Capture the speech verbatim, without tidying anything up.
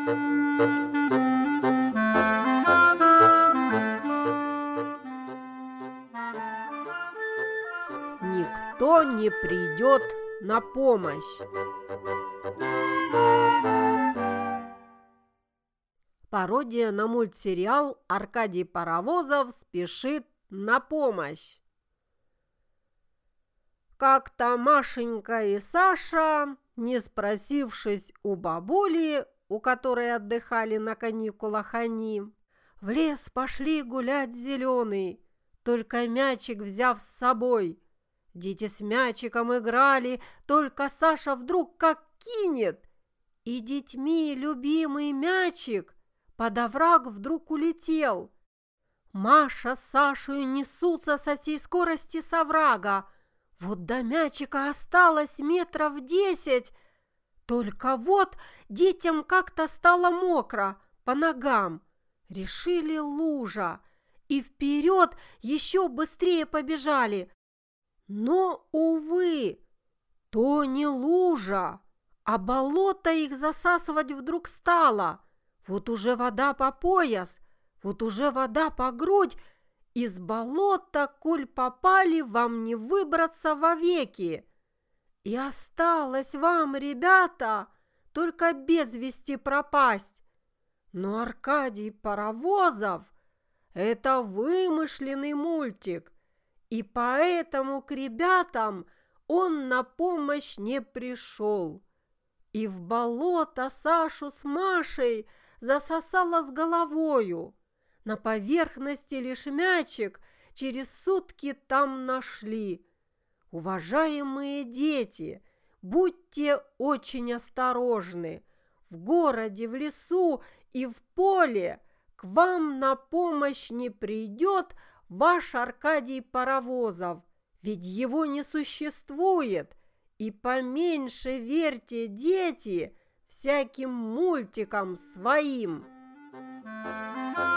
Никто не придет на помощь. Пародия на мультсериал «Аркадий Паровозов спешит на помощь». Как-то Машенька и Саша, не спросившись у бабули, у которой отдыхали на каникулах они, в лес пошли гулять зеленый, только мячик взяв с собой. Дети с мячиком играли, только Саша вдруг как кинет, и детьми любимый мячик под овраг вдруг улетел. Маша с Сашей несутся со всей скорости с оврага. Вот до мячика осталось метров десять. Только вот детям как-то стало мокро по ногам. Решили лужа и вперед еще быстрее побежали. Но, увы, то не лужа, а болото их засасывать вдруг стало. Вот уже вода по пояс, вот уже вода по грудь. Из болота, коль попали, вам не выбраться вовеки. И осталось вам, ребята, только без вести пропасть. Но Аркадий Паровозов – это вымышленный мультик, и поэтому к ребятам он на помощь не пришел. И в болото Сашу с Машей засосало с головою. На поверхности лишь мячик через сутки там нашли. Уважаемые дети, будьте очень осторожны. В городе, в лесу и в поле к вам на помощь не придет ваш Аркадий Паровозов, ведь его не существует. И поменьше верьте, дети, всяким мультикам своим.